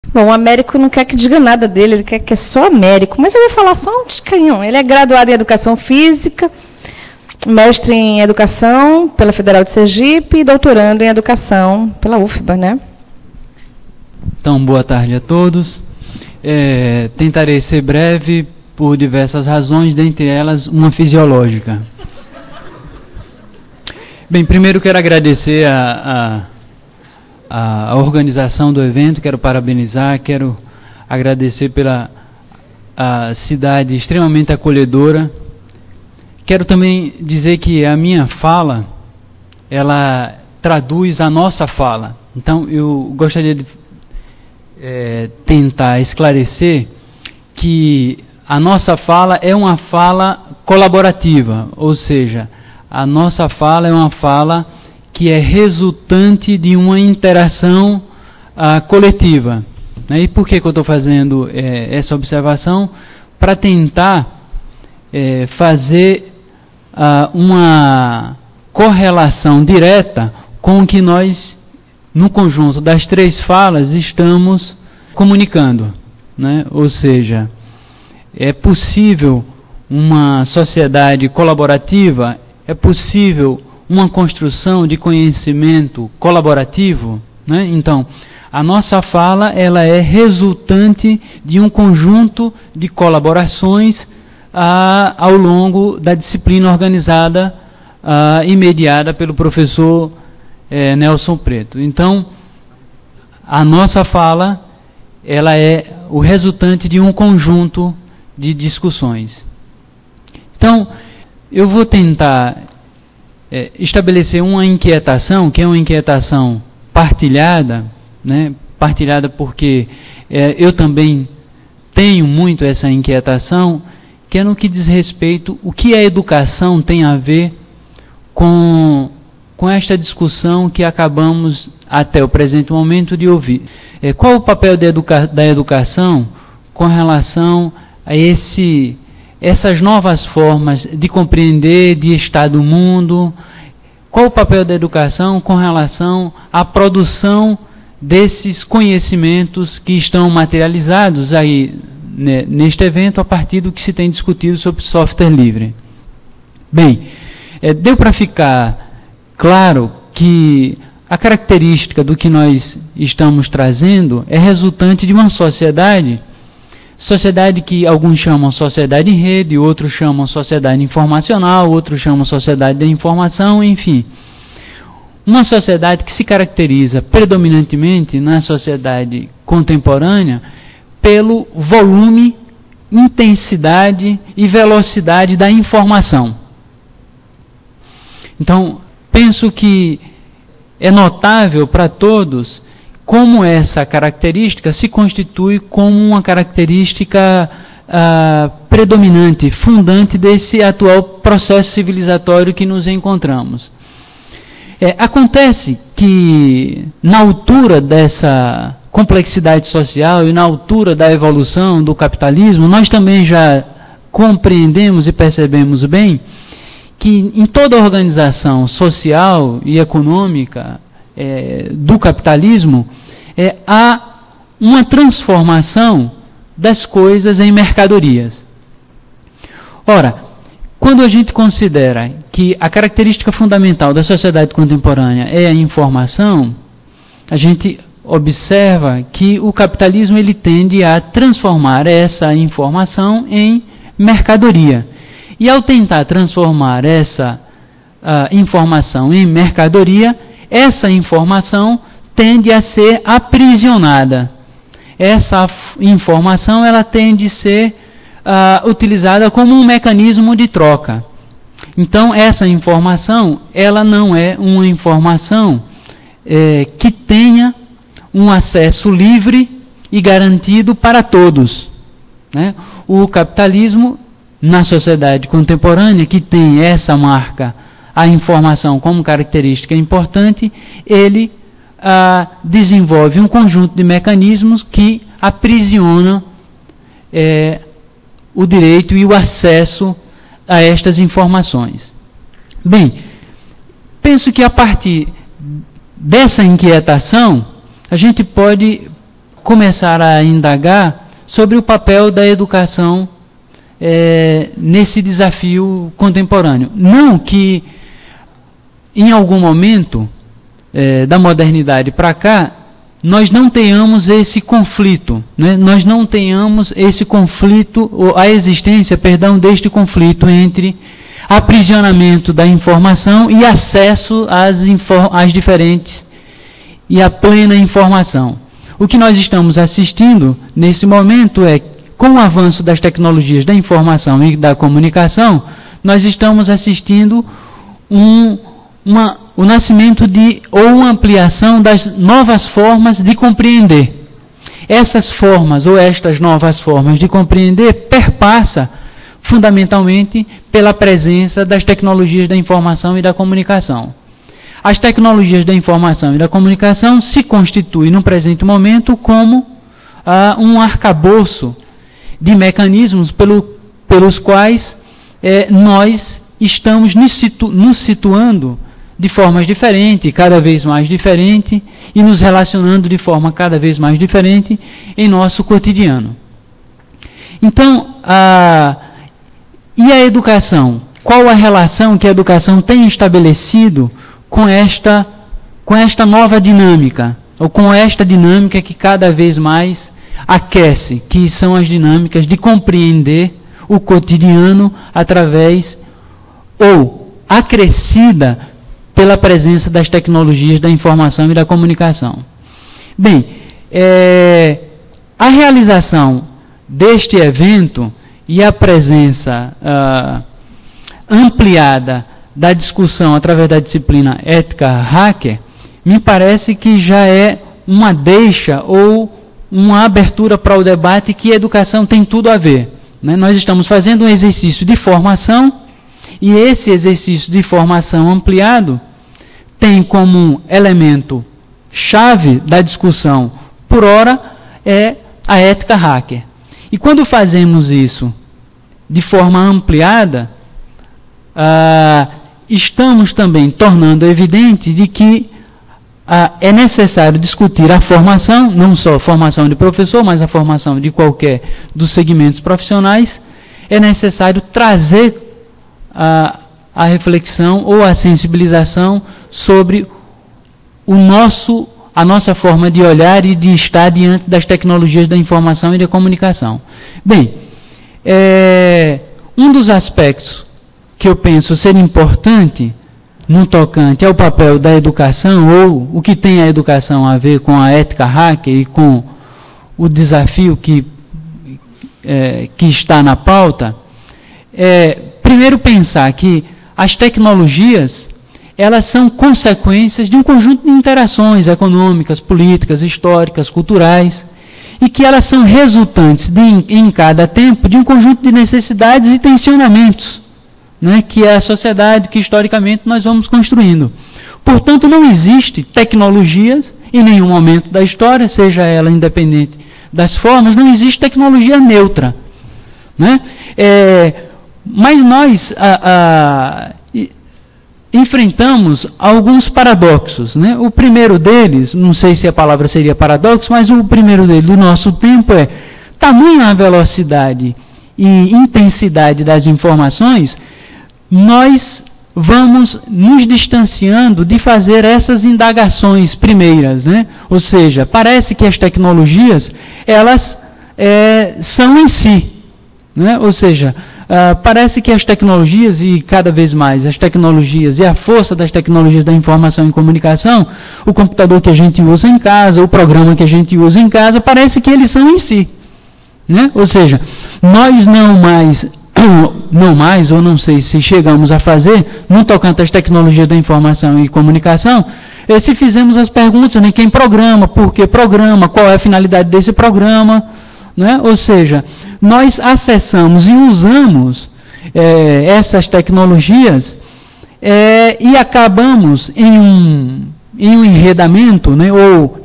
Bom, o Américo não quer que diga nada dele, ele quer que é só Américo, mas eu vou falar só um tiscanhão. Ele é graduado em Educação Física, mestre em Educação pela Federal de Sergipe e doutorando em Educação pela UFBA, né? Então, boa tarde a todos. Tentarei ser breve por diversas razões, dentre elas uma fisiológica. Bem, primeiro quero agradecer a organização do evento, quero parabenizar, quero agradecer pela a cidade extremamente acolhedora. Quero também dizer que a minha fala, ela traduz a nossa fala. Então, eu gostaria de tentar esclarecer que a nossa fala é uma fala colaborativa, ou seja, a nossa fala é uma fala que é resultante de uma interação coletiva. E por que eu estou fazendo essa observação? Para tentar fazer uma correlação direta com o que nós, no conjunto das três falas, estamos comunicando, né? Ou seja, é possível uma sociedade colaborativa, é possível uma construção de conhecimento colaborativo, né? Então, a nossa fala, ela é resultante de um conjunto de colaborações ao longo da disciplina organizada e mediada pelo professor Nelson Preto. Então, a nossa fala, ela é o resultante de um conjunto de discussões. Então, eu vou tentar estabelecer uma inquietação, que é uma inquietação partilhada, né? Partilhada porque eu também tenho muito essa inquietação, que é no que diz respeito, o que a educação tem a ver com esta discussão que acabamos, até o presente momento, de ouvir. Qual o papel da educação com relação a essas novas formas de compreender, de estar do mundo? Qual o papel da educação com relação à produção desses conhecimentos que estão materializados aí neste evento a partir do que se tem discutido sobre software livre? Bem, deu para ficar claro que a característica do que nós estamos trazendo é resultante de uma sociedade que alguns chamam sociedade em rede, outros chamam sociedade informacional, outros chamam sociedade da informação, enfim. Uma sociedade que se caracteriza predominantemente na sociedade contemporânea pelo volume, intensidade e velocidade da informação. Então, penso que é notável para todos como essa característica se constitui como uma característica predominante, fundante desse atual processo civilizatório que nos encontramos. Acontece que, na altura dessa complexidade social e na altura da evolução do capitalismo, nós também já compreendemos e percebemos bem que em toda a organização social e econômica do capitalismo há uma transformação das coisas em mercadorias. Ora, quando a gente considera que a característica fundamental da sociedade contemporânea é a informação, a gente observa que o capitalismo ele tende a transformar essa informação em mercadoria. E ao tentar transformar essa informação em mercadoria, essa informação tende a ser aprisionada. Essa informação ela tende a ser utilizada como um mecanismo de troca. Então, essa informação ela não é uma informação que tenha um acesso livre e garantido para todos, né? O capitalismo, na sociedade contemporânea, que tem essa marca, a informação como característica importante, ele desenvolve um conjunto de mecanismos que aprisionam o direito e o acesso a estas informações. Bem, penso que a partir dessa inquietação, a gente pode começar a indagar sobre o papel da educação nesse desafio contemporâneo. Não que em algum momento da modernidade para cá nós não tenhamos esse conflito, né? Nós não tenhamos esse conflito, ou a existência, deste conflito entre aprisionamento da informação e acesso às diferentes e à plena informação. O que nós estamos assistindo nesse momento é, com o avanço das tecnologias da informação e da comunicação, nós estamos assistindo o nascimento ou uma ampliação das novas formas de compreender. Essas formas ou estas novas formas de compreender perpassa fundamentalmente pela presença das tecnologias da informação e da comunicação. As tecnologias da informação e da comunicação se constituem no presente momento como um arcabouço de mecanismos pelos quais nós estamos nos situando de formas diferentes, cada vez mais diferente, e nos relacionando de forma cada vez mais diferente em nosso cotidiano. Então, e a educação? Qual a relação que a educação tem estabelecido com esta nova dinâmica, ou com esta dinâmica que cada vez mais aquece, que são as dinâmicas de compreender o cotidiano através ou acrescida pela presença das tecnologias da informação e da comunicação. Bem, a realização deste evento e a presença ampliada da discussão através da disciplina ética hacker, me parece que já é uma deixa ou uma abertura para o debate que a educação tem tudo a ver, né? Nós estamos fazendo um exercício de formação, e esse exercício de formação ampliado tem como elemento chave da discussão, por ora, a ética hacker. E quando fazemos isso de forma ampliada, estamos também tornando evidente de que é necessário discutir a formação, não só a formação de professor, mas a formação de qualquer dos segmentos profissionais. É necessário trazer a reflexão ou a sensibilização sobre a nossa forma de olhar e de estar diante das tecnologias da informação e da comunicação. Bem, um dos aspectos que eu penso ser importante no tocante ao papel da educação, ou o que tem a educação a ver com a ética hacker e com o desafio que está na pauta, primeiro pensar que as tecnologias, elas são consequências de um conjunto de interações econômicas, políticas, históricas, culturais, e que elas são resultantes em cada tempo de um conjunto de necessidades e tensionamentos, né, que é a sociedade que historicamente nós vamos construindo. Portanto, não existe tecnologias em nenhum momento da história, seja ela independente das formas, não existe tecnologia neutra, né? Mas nós enfrentamos alguns paradoxos, né? O primeiro deles, não sei se a palavra seria paradoxo, mas o primeiro deles do nosso tempo é tamanha a velocidade e intensidade das informações, nós vamos nos distanciando de fazer essas indagações primeiras, né? Ou seja, parece que as tecnologias, elas são em si, né? Ou seja, parece que as tecnologias, e cada vez mais as tecnologias e a força das tecnologias da informação e comunicação, o computador que a gente usa em casa, o programa que a gente usa em casa, parece que eles são em si, né? Ou seja, nós não mais, ou não sei se chegamos a fazer, no tocante às tecnologias da informação e comunicação, se fizemos as perguntas, né, quem programa, por que programa, qual é a finalidade desse programa, né? Ou seja, nós acessamos e usamos essas tecnologias e acabamos em um enredamento, né, ou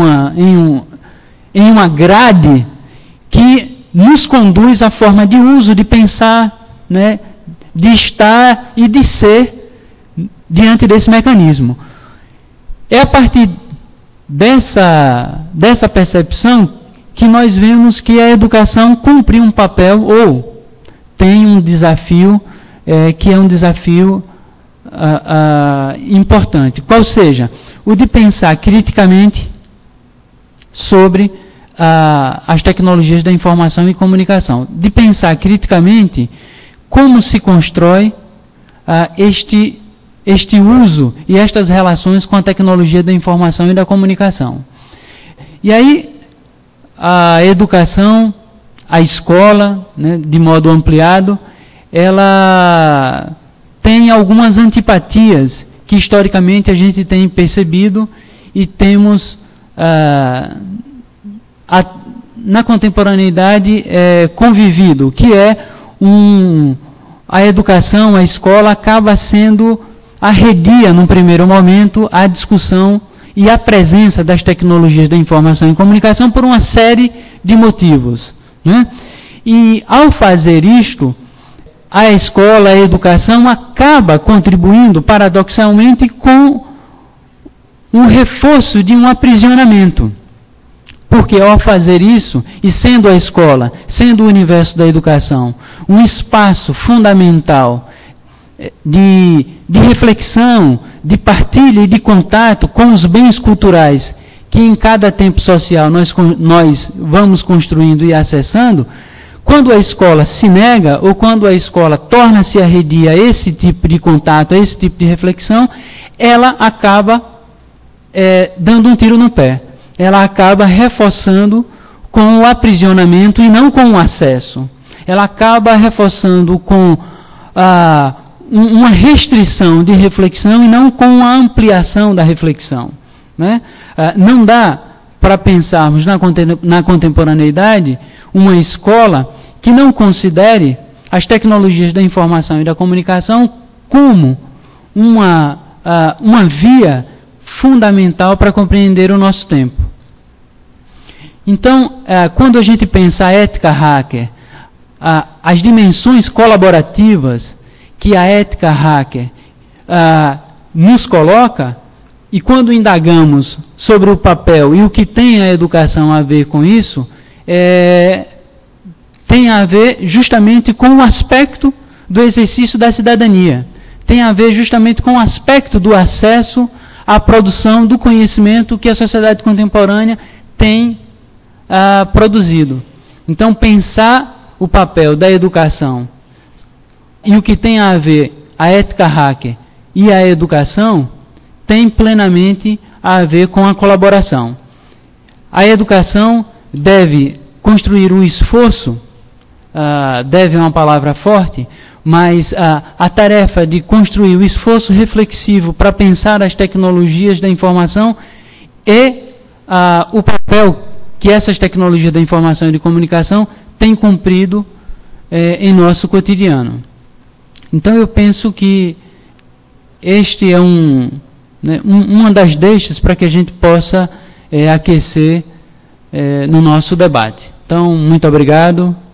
em uma grade que nos conduz à forma de uso, de pensar, né, de estar e de ser diante desse mecanismo. É a partir dessa percepção que nós vemos que a educação cumpre um papel ou tem um desafio que é um desafio importante. Qual seja, o de pensar criticamente sobre as tecnologias da informação e comunicação. De pensar criticamente como se constrói este uso e estas relações com a tecnologia da informação e da comunicação. E aí, a educação, a escola, né, de modo ampliado, ela tem algumas antipatias que historicamente a gente tem percebido e temos na contemporaneidade convivido, que é a educação, a escola acaba sendo arredia, num primeiro momento, a discussão e a presença das tecnologias da informação e comunicação por uma série de motivos, né? E, ao fazer isto, a escola, a educação acaba contribuindo, paradoxalmente, com um reforço de um aprisionamento. Porque, ao fazer isso, e sendo a escola, sendo o universo da educação, um espaço fundamental de reflexão, de partilha e de contato com os bens culturais que em cada tempo social nós vamos construindo e acessando, quando a escola se nega ou quando a escola torna-se arredia a esse tipo de contato, a esse tipo de reflexão, ela acaba dando um tiro no pé. Ela acaba reforçando com o aprisionamento e não com o acesso. Ela acaba reforçando com uma restrição de reflexão e não com a ampliação da reflexão, né? Não dá para pensarmos na contemporaneidade uma escola que não considere as tecnologias da informação e da comunicação como uma via fundamental para compreender o nosso tempo. Então, quando a gente pensa a ética hacker, as dimensões colaborativas que a ética hacker nos coloca, e quando indagamos sobre o papel e o que tem a educação a ver com isso, tem a ver justamente com o aspecto do exercício da cidadania, tem a ver justamente com o aspecto do acesso à produção do conhecimento que a sociedade contemporânea tem produzido. Então, pensar o papel da educação e o que tem a ver a ética hacker e a educação tem plenamente a ver com a colaboração. A educação deve construir um esforço, deve é uma palavra forte, mas a tarefa de construir o esforço reflexivo para pensar as tecnologias da informação e o papel que essas tecnologias da informação e de comunicação têm cumprido em nosso cotidiano. Então eu penso que este é uma das deixas para que a gente possa aquecer no nosso debate. Então, muito obrigado.